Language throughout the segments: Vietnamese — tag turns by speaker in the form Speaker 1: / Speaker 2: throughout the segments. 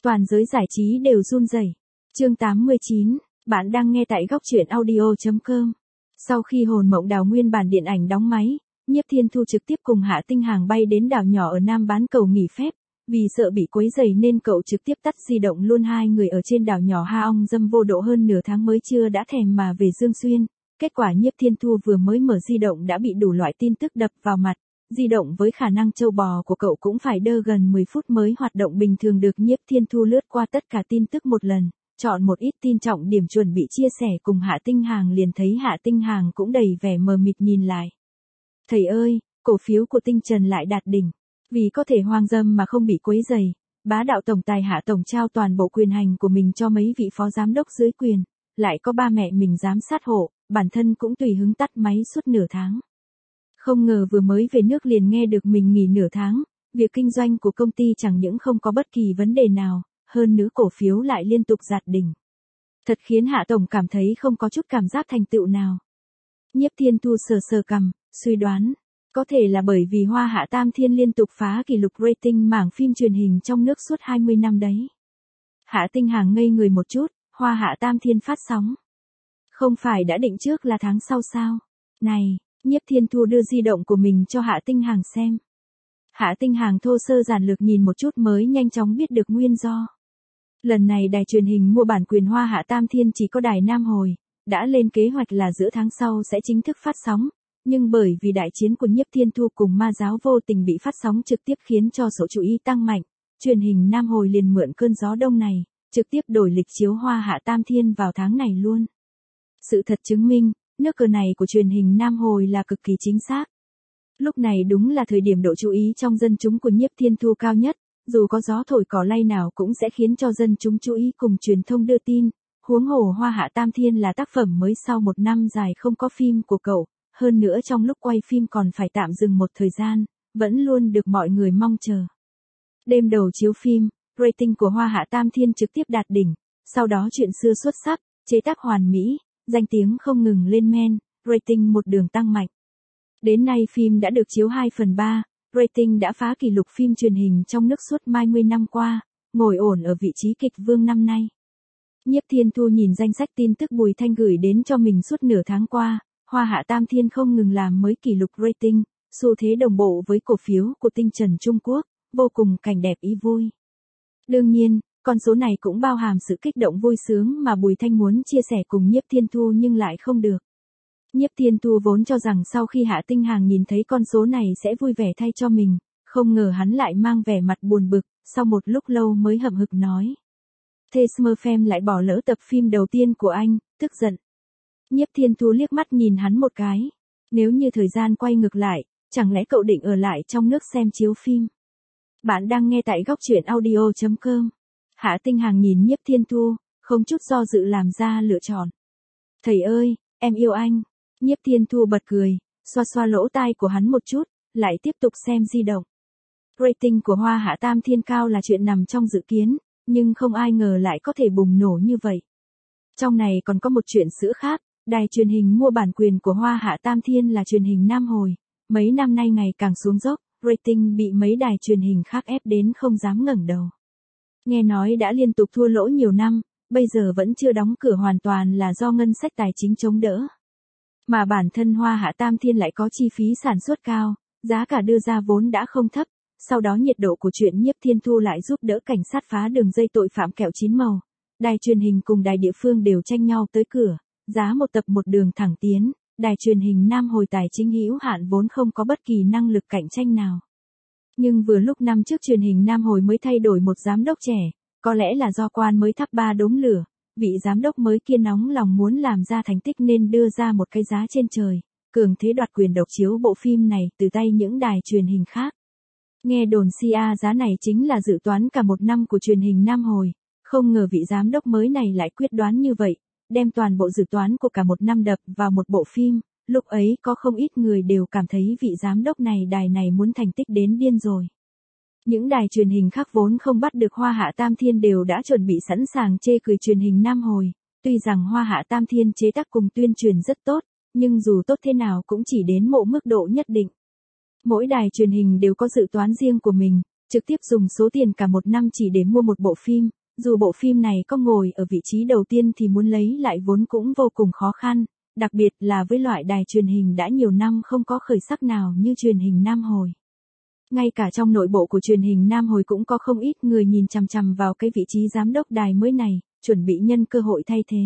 Speaker 1: Toàn giới giải trí đều run rẩy. Chương 89, bạn đang nghe tại góc truyện audio.com. Sau khi Hồn Mộng Đào nguyên bản điện ảnh đóng máy, Nhiếp Thiên Thu trực tiếp cùng Hạ Tinh Hàng bay đến đảo nhỏ ở Nam Bán Cầu nghỉ phép. Vì sợ bị quấy rầy nên cậu trực tiếp tắt di động luôn. Hai người ở trên đảo nhỏ ha ong dâm vô độ hơn nửa tháng mới chưa đã thèm mà về Dương Xuyên. Kết quả Nhiếp Thiên Thu vừa mới mở di động đã bị đủ loại tin tức đập vào mặt. Di động với khả năng trâu bò của cậu cũng phải đơ gần 10 phút mới hoạt động bình thường được. Nhiếp Thiên Thu lướt qua tất cả tin tức một lần, chọn một ít tin trọng điểm chuẩn bị chia sẻ cùng Hạ Tinh Hàng, liền thấy Hạ Tinh Hàng cũng đầy vẻ mờ mịt nhìn lại. Thầy ơi, cổ phiếu của Tinh Trần lại đạt đỉnh. Vì có thể hoang dâm mà không bị quấy rầy, bá đạo tổng tài Hạ tổng trao toàn bộ quyền hành của mình cho mấy vị phó giám đốc dưới quyền, lại có ba mẹ mình giám sát hộ, bản thân cũng tùy hứng tắt máy suốt nửa tháng. Không ngờ vừa mới về nước liền nghe được mình nghỉ nửa tháng, việc kinh doanh của công ty chẳng những không có bất kỳ vấn đề nào, hơn nữa cổ phiếu lại liên tục đạt đỉnh. Thật khiến Hạ tổng cảm thấy không có chút cảm giác thành tựu nào. Nhiếp Thiên Thu sờ sờ cằm, suy đoán, có thể là bởi vì Hoa Hạ Tam Thiên liên tục phá kỷ lục rating mảng phim truyền hình trong nước suốt 20 năm đấy. Hạ Tinh Hàng ngây người một chút, Hoa Hạ Tam Thiên phát sóng. Không phải đã định trước là tháng sau sao? Này, Nhiếp Thiên Thu đưa di động của mình cho Hạ Tinh Hàng xem. Hạ Tinh Hàng thô sơ giản lược nhìn một chút mới nhanh chóng biết được nguyên do. Lần này đài truyền hình mua bản quyền Hoa Hạ Tam Thiên chỉ có đài Nam Hồi, đã lên kế hoạch là giữa tháng sau sẽ chính thức phát sóng. Nhưng bởi vì đại chiến của Nhiếp Thiên Thu cùng Ma Giáo vô tình bị phát sóng trực tiếp khiến cho số chú ý tăng mạnh, truyền hình Nam Hồi liền mượn cơn gió đông này, trực tiếp đổi lịch chiếu Hoa Hạ Tam Thiên vào tháng này luôn. Sự thật chứng minh, nước cờ này của truyền hình Nam Hồi là cực kỳ chính xác. Lúc này đúng là thời điểm độ chú ý trong dân chúng của Nhiếp Thiên Thu cao nhất, dù có gió thổi cỏ lay nào cũng sẽ khiến cho dân chúng chú ý cùng truyền thông đưa tin. Huống hồ Hoa Hạ Tam Thiên là tác phẩm mới sau một năm dài không có phim của cậu. Hơn nữa trong lúc quay phim còn phải tạm dừng một thời gian, vẫn luôn được mọi người mong chờ. Đêm đầu chiếu phim, rating của Hoa Hạ Tam Thiên trực tiếp đạt đỉnh, sau đó chuyện xưa xuất sắc, chế tác hoàn mỹ, danh tiếng không ngừng lên men, rating một đường tăng mạnh. Đến nay phim đã được chiếu 2/3, rating đã phá kỷ lục phim truyền hình trong nước suốt 20 năm qua, ngồi ổn ở vị trí kịch vương năm nay. Nhiếp Thiên Thu nhìn danh sách tin tức Bùi Thanh gửi đến cho mình suốt nửa tháng qua. Hoa Hạ Tam Thiên không ngừng làm mới kỷ lục rating, xu thế đồng bộ với cổ phiếu của Tinh Trần Trung Quốc, vô cùng cảnh đẹp ý vui. Đương nhiên, con số này cũng bao hàm sự kích động vui sướng mà Bùi Thanh muốn chia sẻ cùng Nhiếp Thiên Thu nhưng lại không được. Nhiếp Thiên Thu vốn cho rằng sau khi Hạ Tinh Hàng nhìn thấy con số này sẽ vui vẻ thay cho mình, không ngờ hắn lại mang vẻ mặt buồn bực, sau một lúc lâu mới hậm hực nói. Thế Smurfem lại bỏ lỡ tập phim đầu tiên của anh, tức giận. Nhiếp Thiên Thu liếc mắt nhìn hắn một cái. Nếu như thời gian quay ngược lại, chẳng lẽ cậu định ở lại trong nước xem chiếu phim? Bạn đang nghe tại góc truyện audio.com. Hạ Tinh Hàng nhìn Nhiếp Thiên Thu, không chút do dự làm ra lựa chọn. Thầy ơi, em yêu anh. Nhiếp Thiên Thu bật cười, xoa xoa lỗ tai của hắn một chút, lại tiếp tục xem di động. Rating của Hoa Hạ Tam Thiên cao là chuyện nằm trong dự kiến, nhưng không ai ngờ lại có thể bùng nổ như vậy. Trong này còn có một chuyện sữa khác. Đài truyền hình mua bản quyền của Hoa Hạ Tam Thiên là truyền hình Nam Hồi, mấy năm nay ngày càng xuống dốc, rating bị mấy đài truyền hình khác ép đến không dám ngẩng đầu. Nghe nói đã liên tục thua lỗ nhiều năm, bây giờ vẫn chưa đóng cửa hoàn toàn là do ngân sách tài chính chống đỡ. Mà bản thân Hoa Hạ Tam Thiên lại có chi phí sản xuất cao, giá cả đưa ra vốn đã không thấp, sau đó nhiệt độ của chuyện Nhiếp Thiên Thu lại giúp đỡ cảnh sát phá đường dây tội phạm kẹo chín màu. Đài truyền hình cùng đài địa phương đều tranh nhau tới cửa. Giá một tập một đường thẳng tiến, đài truyền hình Nam Hồi tài chính hữu hạn vốn không có bất kỳ năng lực cạnh tranh nào. Nhưng vừa lúc năm trước truyền hình Nam Hồi mới thay đổi một giám đốc trẻ, có lẽ là do quan mới thắp ba đốm lửa, vị giám đốc mới kia nóng lòng muốn làm ra thành tích nên đưa ra một cái giá trên trời, cường thế đoạt quyền độc chiếu bộ phim này từ tay những đài truyền hình khác. Nghe đồn giá này chính là dự toán cả một năm của truyền hình Nam Hồi, không ngờ vị giám đốc mới này lại quyết đoán như vậy. Đem toàn bộ dự toán của cả một năm đập vào một bộ phim, lúc ấy có không ít người đều cảm thấy vị giám đốc này đài này muốn thành tích đến điên rồi. Những đài truyền hình khác vốn không bắt được Hoa Hạ Tam Thiên đều đã chuẩn bị sẵn sàng chê cười truyền hình Nam Hồi, tuy rằng Hoa Hạ Tam Thiên chế tác cùng tuyên truyền rất tốt, nhưng dù tốt thế nào cũng chỉ đến một mức độ nhất định. Mỗi đài truyền hình đều có dự toán riêng của mình, trực tiếp dùng số tiền cả một năm chỉ để mua một bộ phim, dù bộ phim này có ngồi ở vị trí đầu tiên thì muốn lấy lại vốn cũng vô cùng khó khăn, đặc biệt là với loại đài truyền hình đã nhiều năm không có khởi sắc nào như truyền hình Nam Hồi. Ngay cả trong nội bộ của truyền hình Nam Hồi cũng có không ít người nhìn chằm chằm vào cái vị trí giám đốc đài mới này, chuẩn bị nhân cơ hội thay thế.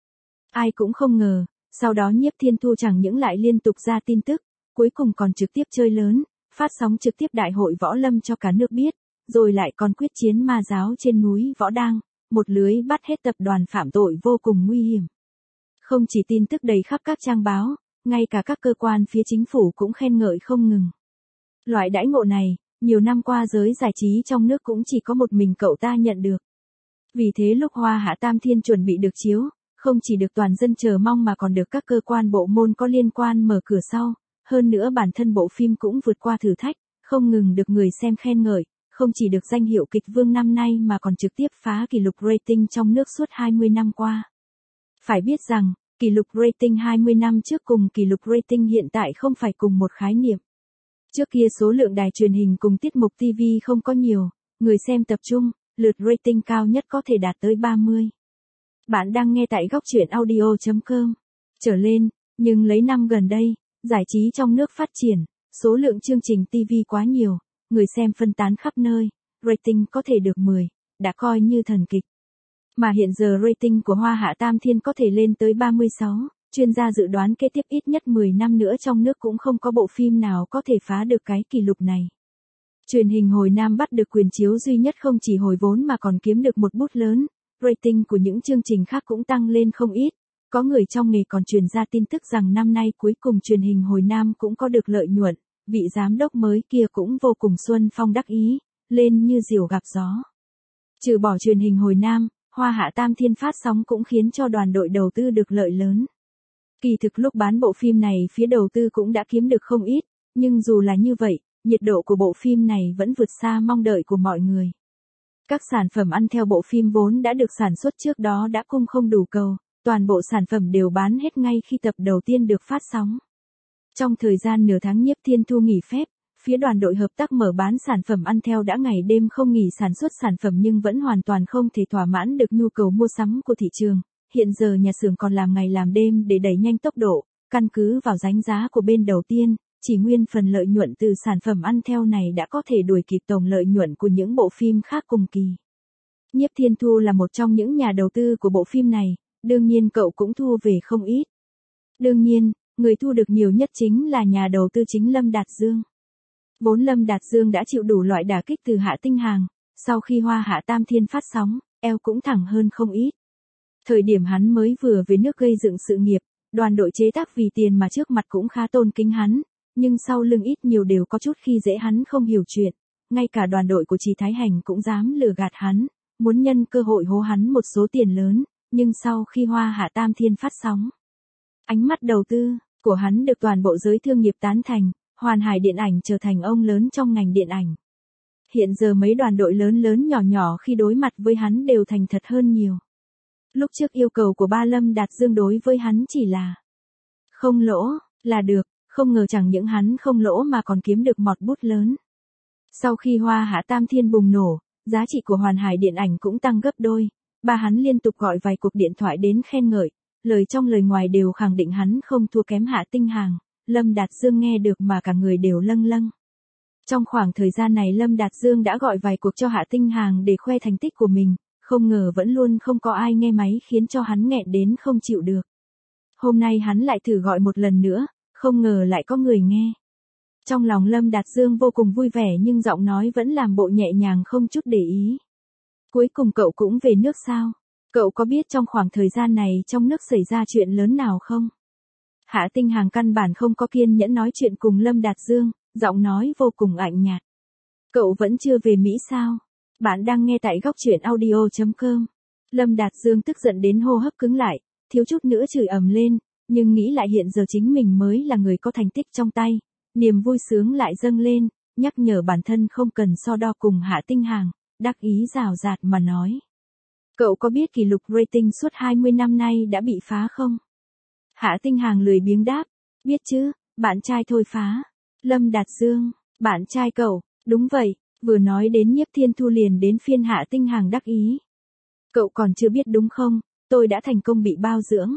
Speaker 1: Ai cũng không ngờ, sau đó Nhiếp Thiên Thu chẳng những lại liên tục ra tin tức, cuối cùng còn trực tiếp chơi lớn, phát sóng trực tiếp đại hội võ lâm cho cả nước biết, rồi lại còn quyết chiến ma giáo trên núi Võ Đang, một lưới bắt hết tập đoàn phạm tội vô cùng nguy hiểm. Không chỉ tin tức đầy khắp các trang báo, ngay cả các cơ quan phía chính phủ cũng khen ngợi không ngừng. Loại đãi ngộ này, nhiều năm qua giới giải trí trong nước cũng chỉ có một mình cậu ta nhận được. Vì thế lúc Hoa Hạ Tam Thiên chuẩn bị được chiếu, không chỉ được toàn dân chờ mong mà còn được các cơ quan bộ môn có liên quan mở cửa sau, hơn nữa bản thân bộ phim cũng vượt qua thử thách, không ngừng được người xem khen ngợi, không chỉ được danh hiệu kịch vương năm nay mà còn trực tiếp phá kỷ lục rating trong nước suốt 20 năm qua. Phải biết rằng, kỷ lục rating 20 năm trước cùng kỷ lục rating hiện tại không phải cùng một khái niệm. Trước kia số lượng đài truyền hình cùng tiết mục TV không có nhiều, người xem tập trung, lượt rating cao nhất có thể đạt tới 30. Bạn đang nghe tại góc truyện audio.com trở lên, nhưng lấy năm gần đây, giải trí trong nước phát triển, số lượng chương trình TV quá nhiều, người xem phân tán khắp nơi, rating có thể được 10, đã coi như thần kịch. Mà hiện giờ rating của Hoa Hạ Tam Thiên có thể lên tới 36, chuyên gia dự đoán kế tiếp ít nhất 10 năm nữa trong nước cũng không có bộ phim nào có thể phá được cái kỷ lục này. Truyền hình Hồi Nam bắt được quyền chiếu duy nhất không chỉ hồi vốn mà còn kiếm được một bút lớn, rating của những chương trình khác cũng tăng lên không ít. Có người trong nghề còn truyền ra tin tức rằng năm nay cuối cùng truyền hình Hồi Nam cũng có được lợi nhuận, vị giám đốc mới kia cũng vô cùng xuân phong đắc ý, lên như diều gặp gió. Trừ bỏ truyền hình Hồi Nam, Hoa Hạ Tam Thiên phát sóng cũng khiến cho đoàn đội đầu tư được lợi lớn. Kỳ thực lúc bán bộ phim này phía đầu tư cũng đã kiếm được không ít, nhưng dù là như vậy, nhiệt độ của bộ phim này vẫn vượt xa mong đợi của mọi người. Các sản phẩm ăn theo bộ phim vốn đã được sản xuất trước đó đã cung không đủ cầu, toàn bộ sản phẩm đều bán hết ngay khi tập đầu tiên được phát sóng. Trong thời gian nửa tháng Nhiếp Thiên Thu nghỉ phép, phía đoàn đội hợp tác mở bán sản phẩm ăn theo đã ngày đêm không nghỉ sản xuất sản phẩm nhưng vẫn hoàn toàn không thể thỏa mãn được nhu cầu mua sắm của thị trường. Hiện giờ nhà xưởng còn làm ngày làm đêm để đẩy nhanh tốc độ, căn cứ vào đánh giá của bên đầu tiên, chỉ nguyên phần lợi nhuận từ sản phẩm ăn theo này đã có thể đuổi kịp tổng lợi nhuận của những bộ phim khác cùng kỳ. Nhiếp Thiên Thu là một trong những nhà đầu tư của bộ phim này, đương nhiên cậu cũng thu về không ít. Đương nhiên, người thu được nhiều nhất chính là nhà đầu tư chính Lâm Đạt Dương. Vốn Lâm Đạt Dương đã chịu đủ loại đả kích từ Hạ Tinh Hàng, sau khi Hoa Hạ Tam Thiên phát sóng, eo cũng thẳng hơn không ít. Thời điểm hắn mới vừa về nước gây dựng sự nghiệp, đoàn đội chế tác vì tiền mà trước mặt cũng khá tôn kính hắn, nhưng sau lưng ít nhiều đều có chút khi dễ hắn không hiểu chuyện, ngay cả đoàn đội của Trì Thái Hành cũng dám lừa gạt hắn, muốn nhân cơ hội hố hắn một số tiền lớn, nhưng sau khi Hoa Hạ Tam Thiên phát sóng, ánh mắt đầu tư của hắn được toàn bộ giới thương nghiệp tán thành, Hoàn Hải Điện ảnh trở thành ông lớn trong ngành điện ảnh. Hiện giờ mấy đoàn đội lớn lớn nhỏ nhỏ khi đối mặt với hắn đều thành thật hơn nhiều. Lúc trước yêu cầu của ba Lâm Đạt Dương đối với hắn chỉ là không lỗ là được, không ngờ chẳng những hắn không lỗ mà còn kiếm được mọt bút lớn. Sau khi Hoa Hạ Tam Thiên bùng nổ, giá trị của Hoàn Hải Điện ảnh cũng tăng gấp đôi, ba hắn liên tục gọi vài cuộc điện thoại đến khen ngợi, lời trong lời ngoài đều khẳng định hắn không thua kém Hạ Tinh Hàng. Lâm Đạt Dương nghe được mà cả người đều lâng lâng. Trong khoảng thời gian này Lâm Đạt Dương đã gọi vài cuộc cho Hạ Tinh Hàng để khoe thành tích của mình, không ngờ vẫn luôn không có ai nghe máy khiến cho hắn nghẹn đến không chịu được. Hôm nay hắn lại thử gọi một lần nữa, không ngờ lại có người nghe. Trong lòng Lâm Đạt Dương vô cùng vui vẻ nhưng giọng nói vẫn làm bộ nhẹ nhàng không chút để ý. Cuối cùng cậu cũng về nước sao? Cậu có biết trong khoảng thời gian này trong nước xảy ra chuyện lớn nào không? Hạ Tinh Hàng căn bản không có kiên nhẫn nói chuyện cùng Lâm Đạt Dương, giọng nói vô cùng ạnh nhạt. Cậu vẫn chưa về Mỹ sao? Bạn đang nghe tại góc truyện audio.com. Lâm Đạt Dương tức giận đến hô hấp cứng lại, thiếu chút nữa chửi ầm lên, nhưng nghĩ lại hiện giờ chính mình mới là người có thành tích trong tay, niềm vui sướng lại dâng lên, nhắc nhở bản thân không cần so đo cùng Hạ Tinh Hàng, đắc ý rào rạt mà nói. Cậu có biết kỷ lục rating suốt 20 năm nay đã bị phá không? Hạ Tinh Hàng lười biếng đáp, biết chứ, bạn trai thôi phá. Lâm Đạt Dương, bạn trai cậu, đúng vậy, vừa nói đến Nhiếp Thiên Thu liền đến phiên Hạ Tinh Hàng đắc ý. Cậu còn chưa biết đúng không, tôi đã thành công bị bao dưỡng.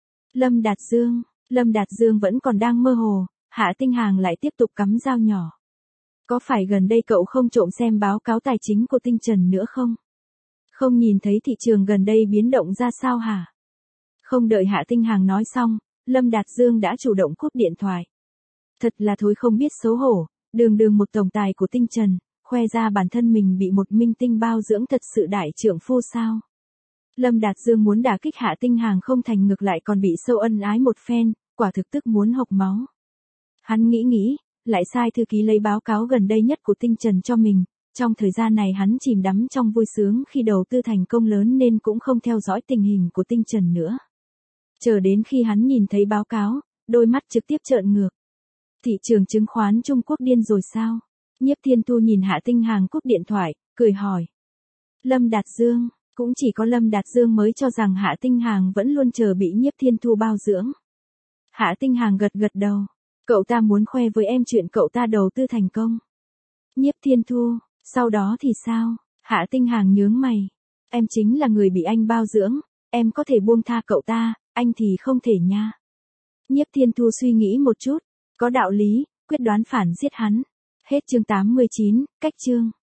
Speaker 1: Lâm Đạt Dương vẫn còn đang mơ hồ, Hạ Tinh Hàng lại tiếp tục cắm dao nhỏ. Có phải gần đây cậu không trộm xem báo cáo tài chính của Tinh Trần nữa không? Không nhìn thấy thị trường gần đây biến động ra sao hả? Không đợi Hạ Tinh Hàng nói xong, Lâm Đạt Dương đã chủ động cúp điện thoại. Thật là thối không biết xấu hổ, đường đường một tổng tài của Tinh Trần, khoe ra bản thân mình bị một minh tinh bao dưỡng thật sự đại trượng phu sao? Lâm Đạt Dương muốn đả kích Hạ Tinh Hàng không thành ngược lại còn bị sâu ân ái một phen, quả thực tức muốn hộc máu. Hắn nghĩ, lại sai thư ký lấy báo cáo gần đây nhất của Tinh Trần cho mình, trong thời gian này hắn chìm đắm trong vui sướng khi đầu tư thành công lớn nên cũng không theo dõi tình hình của Tinh Trần nữa. Chờ đến khi hắn nhìn thấy báo cáo, đôi mắt trực tiếp trợn ngược. Thị trường chứng khoán Trung Quốc điên rồi sao? Nhiếp Thiên Thu nhìn Hạ Tinh Hàng cúp điện thoại, cười hỏi. Lâm Đạt Dương, cũng chỉ có Lâm Đạt Dương mới cho rằng Hạ Tinh Hàng vẫn luôn chờ bị Nhiếp Thiên Thu bao dưỡng. Hạ Tinh Hàng gật đầu. Cậu ta muốn khoe với em chuyện cậu ta đầu tư thành công. Nhiếp Thiên Thu, sau đó thì sao? Hạ Tinh Hàng nhướng mày. Em chính là người bị anh bao dưỡng, em có thể buông tha cậu ta, anh thì không thể nha. Nhiếp Thiên Thu suy nghĩ một chút, có đạo lý, quyết đoán phản giết hắn. Hết chương 89, cách chương.